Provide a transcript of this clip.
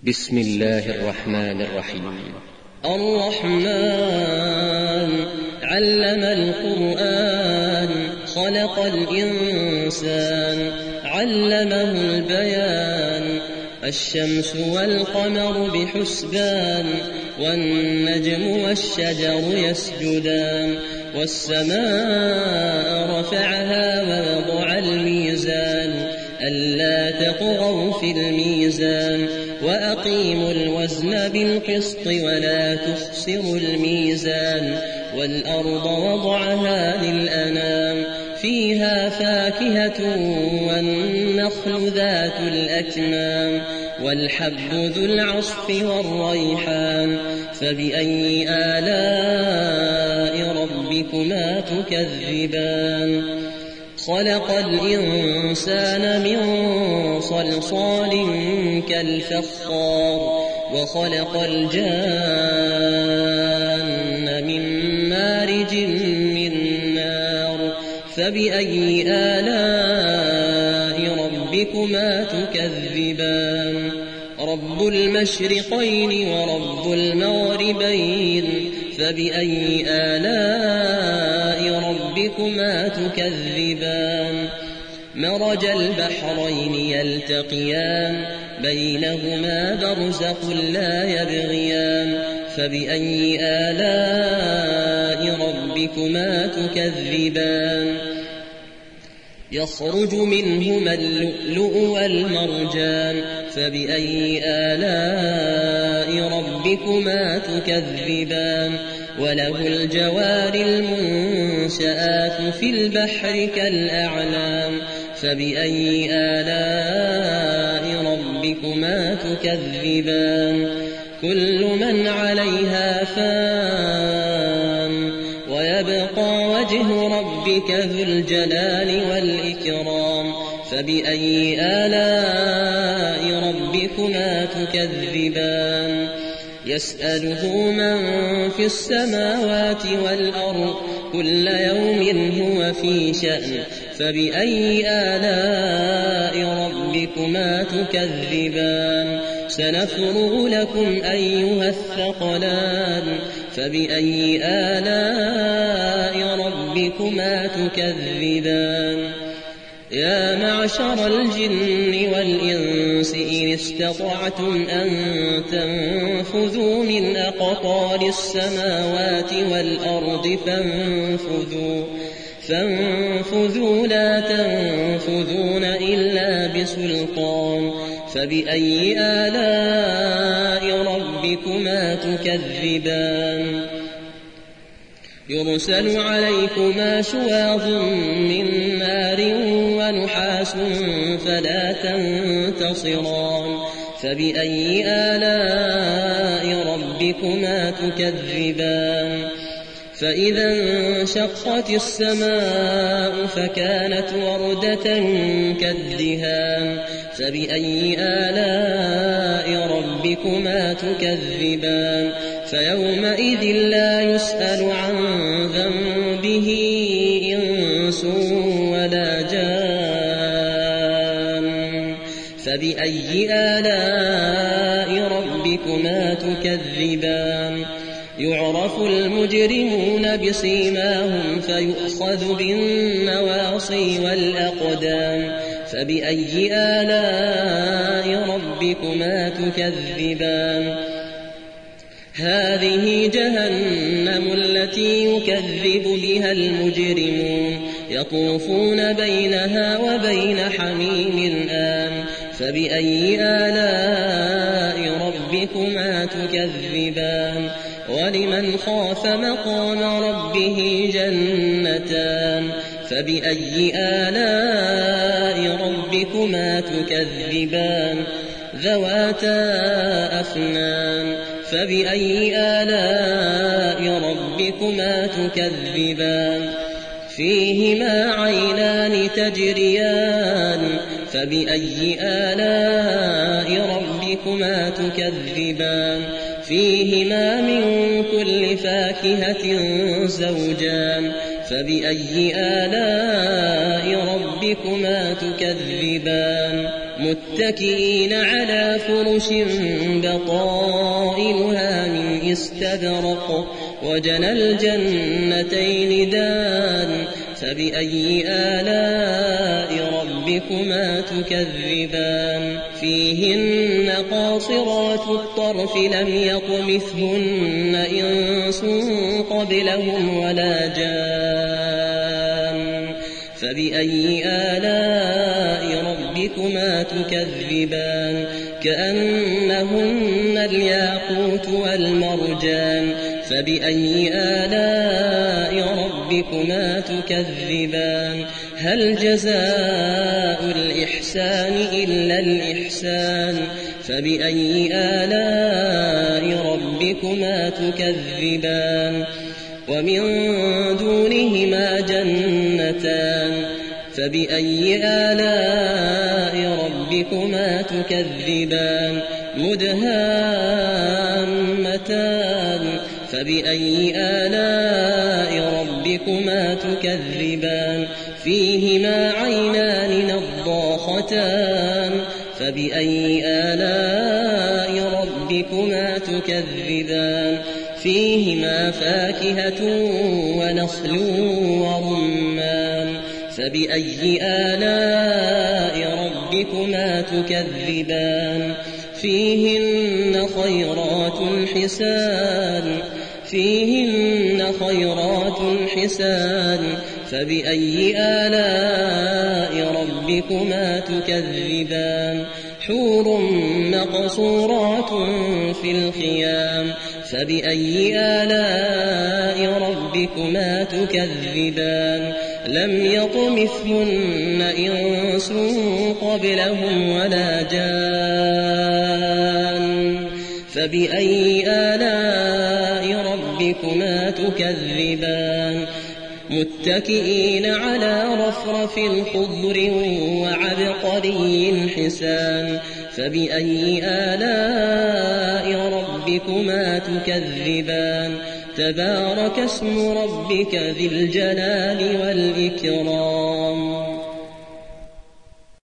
بسم الله الرحمن الرحيم. الرحمن علم القرآن خلق الإنسان علمه البيان. الشمس والقمر بحسبان والنجم والشجر يسجدان. والسماء رفعها ووضع الميزان ألا تطغوا في الميزان وأقيموا الوزن بالقسط ولا تخسروا الميزان. والأرض وضعها للأنام فيها فاكهة والنخل ذات الأكمام والحب ذو العصف والريحان. فبأي آلاء ربكما تكذبان؟ خلق الإنسان من صلصال كالفخار وخلق الجان من مارج من نار. فبأي آلاء ربكما تكذبان؟ رب المشرقين ورب المغربين. فبأي آلاء ربكما تكذبان؟ مرج البحرين يلتقيان بينهما برزخ لا يبغيان. فبأي آلاء ربكما تكذبان؟ يخرج منهما اللؤلؤ والمرجان. فبأي آلاء ربكما تكذبان؟ وله الجوار المنشآت في البحر كالأعلام. فبأي آلاء ربكما تكذبان؟ كل من عليها فان ويبقى وجه ربك ذو الجلال والإكرام. فبأي آلاء ربكما تكذبان؟ يسأله من في السماوات والأرض كل يوم هو في شأن. فبأي آلاء ربكما تكذبان؟ سنفرغ لكم أيها الثقلان. فبأي آلاء ربكما تكذبان؟ يا معشر الجن والإنس إن استطعتم أن تنفذوا من أقطار السماوات والأرض فانفذوا لا تنفذون إلا بسلطان. فبأي آلاء ربكما تكذبان؟ يرسل عليكما شواظ من نار ونحاس فلا تنتصران. فبأي آلاء ربكما تكذبان؟ فإذا انشقت السماء فكانت وردة كالدهان. فبأي آلاء ربكما تكذبان؟ فيومئذ لا يسأل عن ذنبه إنس ولا جان. فبأي آلاء ربكما تكذبان؟ يعرف المجرمون بسيماهم فيؤخذ بالنواصي والأقدام. فبأي آلاء ربكما تكذبان؟ هذه جهنم التي يكذب بها المجرمون يطوفون بينها وبين حميم آن. فبأي آلاء ربكما تكذبان؟ ولمن خاف مقام ربه جنتان. فبأي آلاء ربكما تكذبان؟ ذواتا أفنان. فبأي آلاء ربكما تكذبان؟ فيهما عينان تجريان. فبأي آلاء ربكما تكذبان؟ فيهما من كل فاكهة زوجان. فبأي آلاء ربكما تكذبان متكئين على فرش بطائنها من استبرق وجنى الجنتين دان فبأي آلاء ربكما تكذبان فيهن قاصرات الطرف لم يطمثهن إنس قبلهم ولا جان فبأي آلاء ربكما تكذبان كأنهن الياقوت والمرجان فبأي آلاء ربكما تكذبان هل جزاء الإحسان إلا الإحسان فبأي آلاء ربكما تكذبان ومن دونهما جنتان فبأي آلاء ربكما تكذبان مدهامتان فبأي آلاء ربكما تكذبان فيهما عينان نضاختان فبأي آلاء ربكما تكذبان فيهما فاكهة ونخل ورمان فبأي آلاء ربكما تكذبان فيهن خيرات حسان فبأي آلاء ربكما تكذبان حور مقصورات في الخيام فبأي آلاء ربكما تكذبان لم يطمثهن إنس قبلهم ولا جان فبأي آلاء ربكما تكذبان متكئين على رفرف خضر وعبقري حسان فبأي آلاء ربكما تكذبان تبارك اسم ربك ذي الجلال والإكرام